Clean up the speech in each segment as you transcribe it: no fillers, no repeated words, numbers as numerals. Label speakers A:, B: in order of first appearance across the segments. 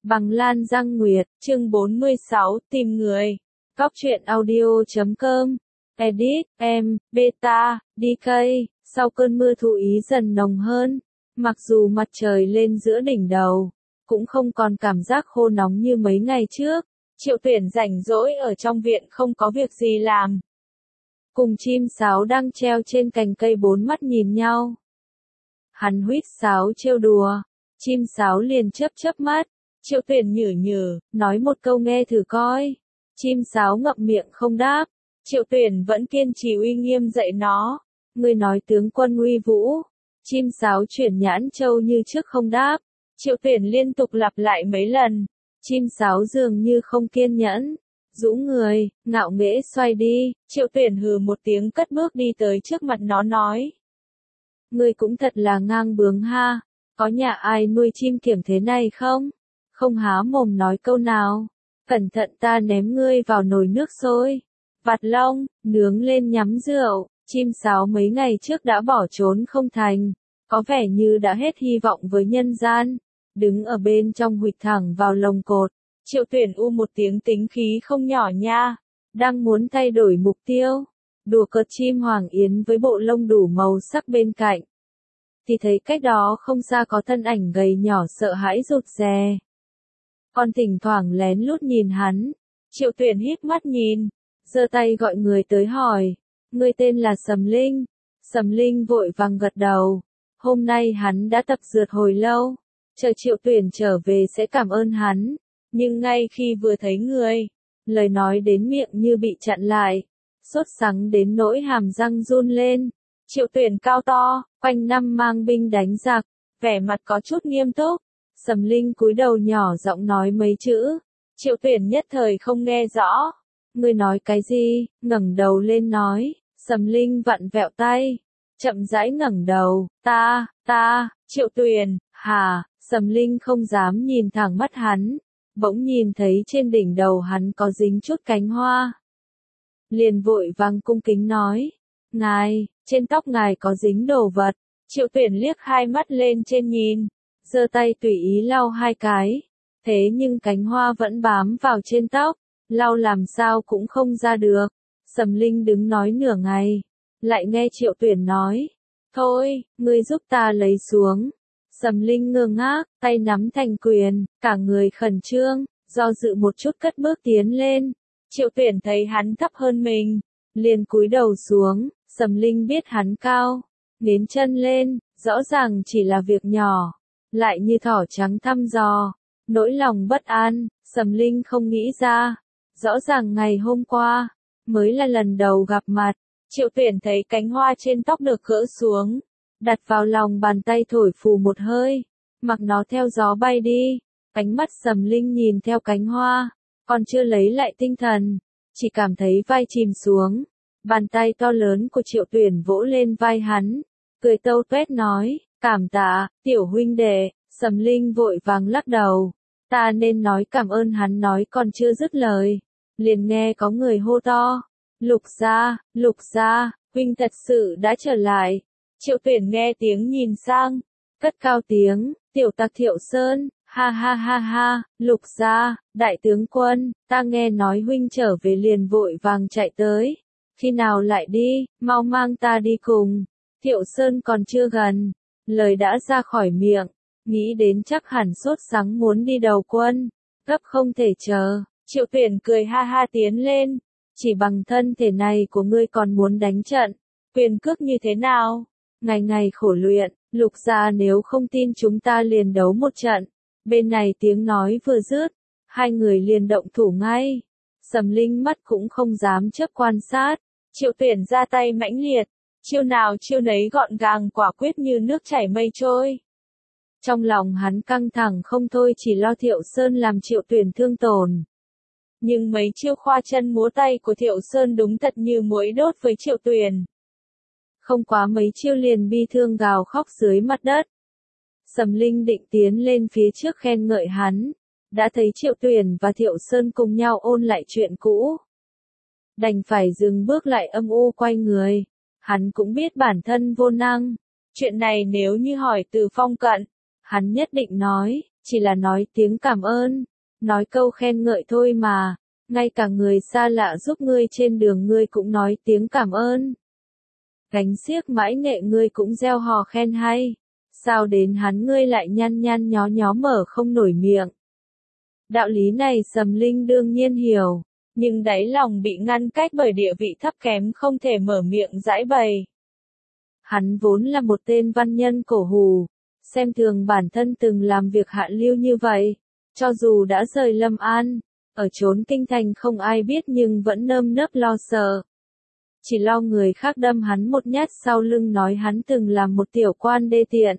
A: Bằng Lan Giang Nguyệt, chương 46, tìm người. Cóc truyện audio.com. Edit, em, Beta, DK. Sau cơn mưa thu ý dần nồng hơn, mặc dù mặt trời lên giữa đỉnh đầu, cũng không còn cảm giác khô nóng như mấy ngày trước. Triệu Tuyển rảnh rỗi ở trong viện không có việc gì làm. Cùng chim sáo đang treo trên cành cây bốn mắt nhìn nhau. Hắn huýt sáo trêu đùa, chim sáo liền chớp chớp mắt. Triệu Tuyển nhử nhử, nói một câu nghe thử coi. Chim sáo ngậm miệng không đáp. Triệu Tuyển vẫn kiên trì uy nghiêm dạy nó. Ngươi nói tướng quân uy vũ. Chim sáo chuyển nhãn châu như trước không đáp. Triệu Tuyển liên tục lặp lại mấy lần. Chim sáo dường như không kiên nhẫn. Rũ người, ngạo nghễ xoay đi. Triệu Tuyển hừ một tiếng cất bước đi tới trước mặt nó nói. Ngươi cũng thật là ngang bướng ha. Có nhà ai nuôi chim kiểng thế này không? Không há mồm nói câu nào. Cẩn thận ta ném ngươi vào nồi nước sôi. Vặt lông, nướng lên nhắm rượu. Chim sáo mấy ngày trước đã bỏ trốn không thành. Có vẻ như đã hết hy vọng với nhân gian. Đứng ở bên trong huỵch thẳng vào lồng cột. Triệu Tuyển u một tiếng tính khí không nhỏ nha. Đang muốn thay đổi mục tiêu. Đùa cợt chim hoàng yến với bộ lông đủ màu sắc bên cạnh. Thì thấy cách đó không xa có thân ảnh gầy nhỏ sợ hãi rụt rè. Còn thỉnh thoảng lén lút nhìn hắn. Triệu Tuyển híp mắt nhìn, giơ tay gọi người tới hỏi. Người tên là Sầm Linh. Sầm Linh vội vàng gật đầu. Hôm nay hắn đã tập dượt hồi lâu. Chờ Triệu Tuyển trở về sẽ cảm ơn hắn. Nhưng ngay khi vừa thấy người, lời nói đến miệng như bị chặn lại. Sốt sắng đến nỗi hàm răng run lên. Triệu Tuyển cao to, quanh năm mang binh đánh giặc, vẻ mặt có chút nghiêm túc. Sầm Linh cúi đầu nhỏ giọng nói mấy chữ. Triệu Tuyển nhất thời không nghe rõ. Ngươi nói cái gì? Ngẩng đầu lên nói. Sầm Linh vặn vẹo tay, chậm rãi ngẩng đầu. Ta, Triệu Tuyển, hả? Sầm Linh không dám nhìn thẳng mắt hắn. Bỗng nhìn thấy trên đỉnh đầu hắn có dính chút cánh hoa. Liền vội vàng cung kính nói. Ngài, trên tóc ngài có dính đồ vật. Triệu Tuyển liếc hai mắt lên trên nhìn, giơ tay tùy ý lau hai cái. Thế nhưng cánh hoa vẫn bám vào trên tóc, lau làm sao cũng không ra được. Sầm Linh đứng nói nửa ngày, lại nghe Triệu Tuyển nói. Thôi, ngươi giúp ta lấy xuống. Sầm Linh ngơ ngác, tay nắm thành quyền, cả người khẩn trương, do dự một chút cất bước tiến lên. Triệu Tuyển thấy hắn thấp hơn mình, liền cúi đầu xuống. Sầm Linh biết hắn cao, nến chân lên, rõ ràng chỉ là việc nhỏ, lại như thỏ trắng thăm dò. Nỗi lòng bất an, Sầm Linh không nghĩ ra. Rõ ràng ngày hôm qua, mới là lần đầu gặp mặt. Triệu Tuyển thấy cánh hoa trên tóc được gỡ xuống, đặt vào lòng bàn tay thổi phù một hơi, mặc nó theo gió bay đi. Ánh mắt Sầm Linh nhìn theo cánh hoa, còn chưa lấy lại tinh thần, chỉ cảm thấy vai chìm xuống. Bàn tay to lớn của Triệu Tuyển vỗ lên vai hắn, cười tâu tuét nói, cảm tạ, tiểu huynh đệ. Sầm Linh vội vàng lắc đầu. Ta nên nói cảm ơn hắn nói còn chưa dứt lời. Liền nghe có người hô to. Lục gia, huynh thật sự đã trở lại. Triệu Tuyển nghe tiếng nhìn sang, cất cao tiếng, tiểu tặc Thiệu Sơn, ha ha, Lục gia, đại tướng quân, ta nghe nói huynh trở về liền vội vàng chạy tới. Khi nào lại đi, mau mang ta đi cùng. Thiệu Sơn còn chưa gần, lời đã ra khỏi miệng, nghĩ đến chắc hẳn sốt sắng muốn đi đầu quân, gấp không thể chờ. Triệu Tuyển cười ha ha tiến lên, chỉ bằng thân thể này của ngươi còn muốn đánh trận, quyền cước như thế nào? Ngày ngày khổ luyện, Lục gia nếu không tin chúng ta liền đấu một trận. Bên này tiếng nói vừa dứt, hai người liền động thủ ngay. Sầm Linh mắt cũng không dám chớp quan sát. Triệu Tuyển ra tay mãnh liệt, chiêu nào chiêu nấy gọn gàng quả quyết như nước chảy mây trôi. Trong lòng hắn căng thẳng không thôi, chỉ lo Thiệu Sơn làm Triệu Tuyển thương tổn. Nhưng mấy chiêu khoa chân múa tay của Thiệu Sơn đúng thật như muỗi đốt với Triệu Tuyển. Không quá mấy chiêu liền bi thương gào khóc dưới mặt đất. Sầm Linh định tiến lên phía trước khen ngợi hắn, đã thấy Triệu Tuyển và Thiệu Sơn cùng nhau ôn lại chuyện cũ. Đành phải dừng bước lại âm u quay người. Hắn cũng biết bản thân vô năng. Chuyện này nếu như hỏi Từ Phong Cận, hắn nhất định nói, chỉ là nói tiếng cảm ơn, nói câu khen ngợi thôi mà, ngay cả người xa lạ giúp ngươi trên đường ngươi cũng nói tiếng cảm ơn. Gánh xiếc mãi nghệ ngươi cũng gieo hò khen hay, sao đến hắn ngươi lại nhăn nhăn nhó nhó mở không nổi miệng. Đạo lý này Sầm Linh đương nhiên hiểu, nhưng đáy lòng bị ngăn cách bởi địa vị thấp kém không thể mở miệng giải bày. Hắn vốn là một tên văn nhân cổ hủ, xem thường bản thân từng làm việc hạ lưu như vậy, cho dù đã rời Lâm An, ở chốn kinh thành không ai biết nhưng vẫn nơm nớp lo sợ. Chỉ lo người khác đâm hắn một nhát sau lưng nói hắn từng làm một tiểu quan đê tiện.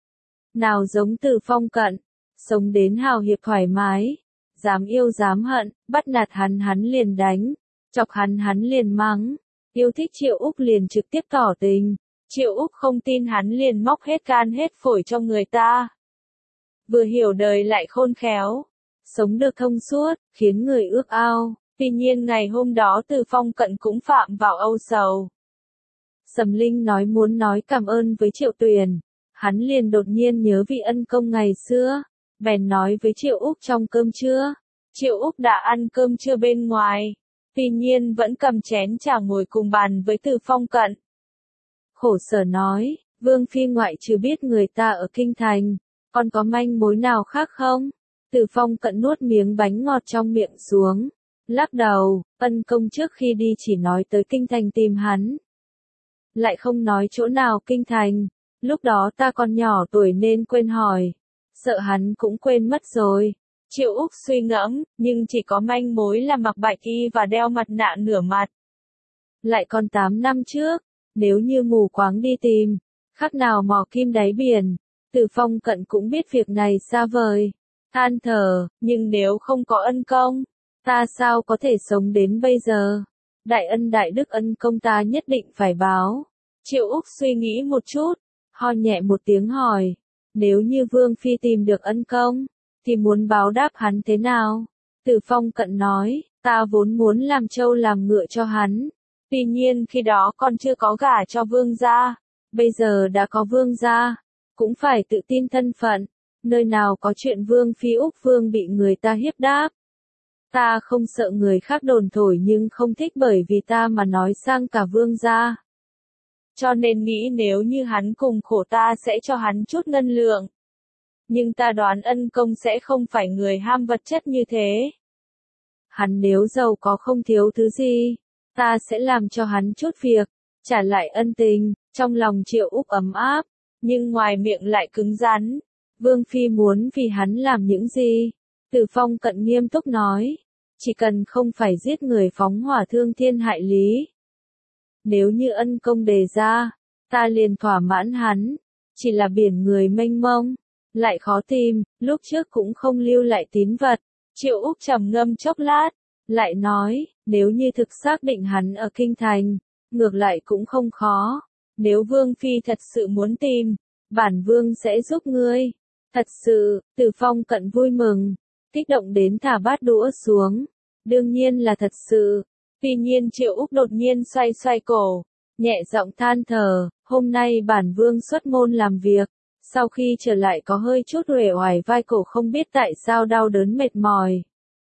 A: Nào giống Từ Phong cận, sống đến hào hiệp thoải mái, dám yêu dám hận, bắt nạt hắn liền đánh, chọc hắn liền mắng, yêu thích Triệu Úc liền trực tiếp tỏ tình, Triệu Úc không tin hắn liền móc hết gan hết phổi cho người ta. Vừa hiểu đời lại khôn khéo, sống được thông suốt, khiến người ước ao. Tuy nhiên ngày hôm đó Từ Phong cận cũng phạm vào âu sầu. Sầm Linh muốn nói cảm ơn với Triệu Tuyền, hắn liền đột nhiên nhớ vị ân công ngày xưa, bèn nói với Triệu Úc trong cơm trưa. Triệu Úc đã ăn cơm trưa bên ngoài, tuy nhiên vẫn cầm chén trà ngồi cùng bàn với Từ Phong cận. Khổ sở nói, Vương Phi ngoại trừ biết người ta ở kinh thành, còn có manh mối nào khác không? Từ Phong cận nuốt miếng bánh ngọt trong miệng xuống, lắc đầu, ân công trước khi đi chỉ nói tới kinh thành tìm hắn. Lại không nói chỗ nào kinh thành, lúc đó ta còn nhỏ tuổi nên quên hỏi, sợ hắn cũng quên mất rồi. Triệu Úc suy ngẫm, nhưng chỉ có manh mối là mặc bạch y và đeo mặt nạ nửa mặt. Lại còn 8 năm trước, nếu như mù quáng đi tìm, khác nào mò kim đáy biển. Từ Phong cận cũng biết việc này xa vời, than thở, nhưng nếu không có ân công, ta sao có thể sống đến bây giờ? Đại ân đại đức ân công ta nhất định phải báo. Triệu Úc suy nghĩ một chút, ho nhẹ một tiếng hỏi, nếu như Vương Phi tìm được ân công, thì muốn báo đáp hắn thế nào? Từ Phong cận nói, ta vốn muốn làm trâu làm ngựa cho hắn, tuy nhiên khi đó con chưa có gả cho Vương gia, bây giờ đã có Vương gia, cũng phải tự tin thân phận, nơi nào có chuyện Vương Phi Úc Vương bị người ta hiếp đáp. Ta không sợ người khác đồn thổi nhưng không thích bởi vì ta mà nói sang cả Vương gia. Cho nên nghĩ nếu như hắn cùng khổ ta sẽ cho hắn chút ngân lượng. Nhưng ta đoán ân công sẽ không phải người ham vật chất như thế. Hắn nếu giàu có không thiếu thứ gì, ta sẽ làm cho hắn chút việc, trả lại ân tình. Trong lòng Triệu Úc ấm áp, nhưng ngoài miệng lại cứng rắn. Vương Phi muốn vì hắn làm những gì? Từ Phong cận nghiêm túc nói, chỉ cần không phải giết người phóng hỏa thương thiên hại lý. Nếu như ân công đề ra, ta liền thỏa mãn hắn, chỉ là biển người mênh mông, lại khó tìm, lúc trước cũng không lưu lại tín vật. Triệu Úc trầm ngâm chốc lát, lại nói, nếu như thực xác định hắn ở kinh thành, ngược lại cũng không khó. Nếu Vương Phi thật sự muốn tìm, bản Vương sẽ giúp ngươi. Thật sự, Từ Phong cận vui mừng, kích động đến thả bát đũa xuống. Đương nhiên là thật sự. Tuy nhiên Triệu Úc đột nhiên xoay xoay cổ, nhẹ giọng than thở, hôm nay bản Vương xuất môn làm việc, sau khi trở lại có hơi chút uể oải vai cổ không biết tại sao đau đớn mệt mỏi.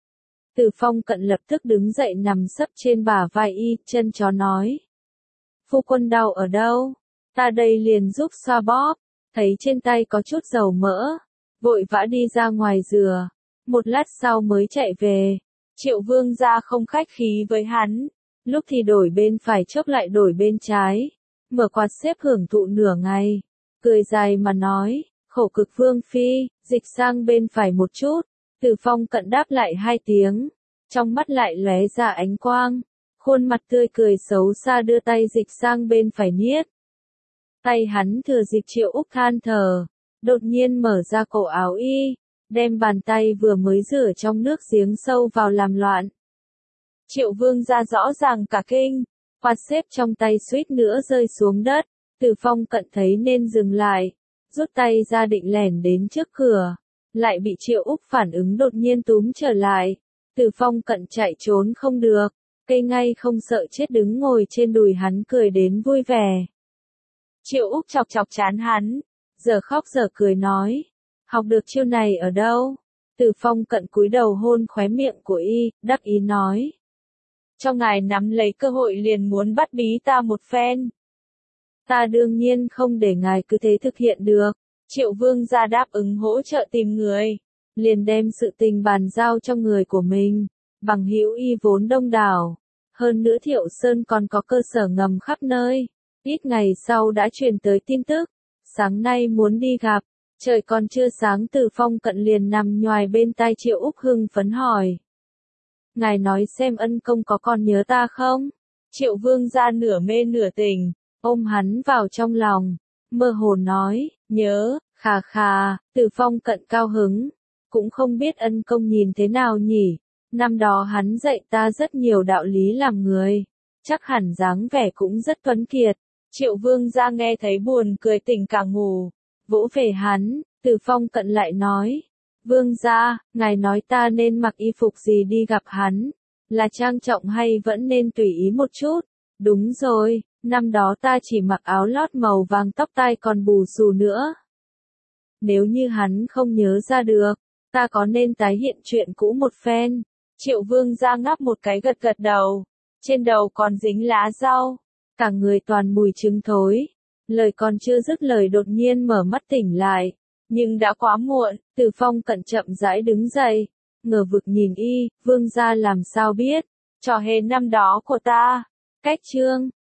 A: Từ Phong cận lập tức đứng dậy nằm sấp trên bả vai y, chân chó nói. Phu quân đau ở đâu? Ta đây liền giúp xoa bóp, thấy trên tay có chút dầu mỡ, vội vã đi ra ngoài rửa, một lát sau mới chạy về. Triệu Vương gia không khách khí với hắn, lúc thì đổi bên phải chốc lại đổi bên trái, mở quạt xếp hưởng thụ nửa ngày, cười dài mà nói, khổ cực Vương Phi, dịch sang bên phải một chút. Từ Phong cận đáp lại 2 tiếng, trong mắt lại lóe ra ánh quang, khuôn mặt tươi cười xấu xa đưa tay dịch sang bên phải niết. Tay hắn thừa dịp Triệu Úc than thở, đột nhiên mở ra cổ áo y, đem bàn tay vừa mới rửa trong nước giếng sâu vào làm loạn. Triệu Vương gia rõ ràng cả kinh, quạt xếp trong tay suýt nữa rơi xuống đất. Từ Phong cận thấy nên dừng lại, rút tay ra định lẻn đến trước cửa, lại bị Triệu Úc phản ứng đột nhiên túm trở lại. Từ Phong cận chạy trốn không được, cây ngay không sợ chết đứng ngồi trên đùi hắn cười đến vui vẻ. Triệu Úc chọc chọc trán hắn, giờ khóc giờ cười nói, Học được chiêu này ở đâu? Từ Phong Cận cúi đầu hôn khóe miệng của y, đắc ý nói. Cho ngài nắm lấy cơ hội liền muốn bắt bí ta một phen. Ta đương nhiên không để ngài cứ thế thực hiện được. Triệu Vương gia đáp ứng hỗ trợ tìm người, liền đem sự tình bàn giao cho người của mình. Bằng hữu y vốn đông đảo, hơn nữa Thiệu Sơn còn có cơ sở ngầm khắp nơi. Ít ngày sau đã truyền tới tin tức, sáng nay muốn đi gặp. Trời còn chưa sáng Từ Phong Cận liền nằm nhoài bên tai Triệu Úc hưng phấn hỏi. Ngài nói xem ân công có còn nhớ ta không? Triệu Vương gia nửa mê nửa tỉnh, ôm hắn vào trong lòng, mơ hồ nói, nhớ, khà khà. Từ Phong Cận cao hứng, cũng không biết ân công nhìn thế nào nhỉ, năm đó hắn dạy ta rất nhiều đạo lý làm người, chắc hẳn dáng vẻ cũng rất tuấn kiệt. Triệu Vương gia nghe thấy buồn cười tỉnh cả ngủ, vỗ về hắn. Từ Phong Cận lại nói, Vương gia, ngài nói ta nên mặc y phục gì đi gặp hắn, là trang trọng hay vẫn nên tùy ý một chút? Đúng rồi, năm đó ta chỉ mặc áo lót màu vàng, tóc tai còn bù xù nữa. Nếu như hắn không nhớ ra được, ta có nên tái hiện chuyện cũ một phen? Triệu Vương gia ngáp một cái gật gật đầu, trên đầu còn dính lá rau, cả người toàn mùi trứng thối. Lời còn chưa dứt lời đột nhiên mở mắt tỉnh lại, nhưng đã quá muộn. Từ Phong Cận chậm rãi đứng dậy, ngờ vực nhìn y, Vương gia làm sao biết trò hề năm đó của ta? Cách chương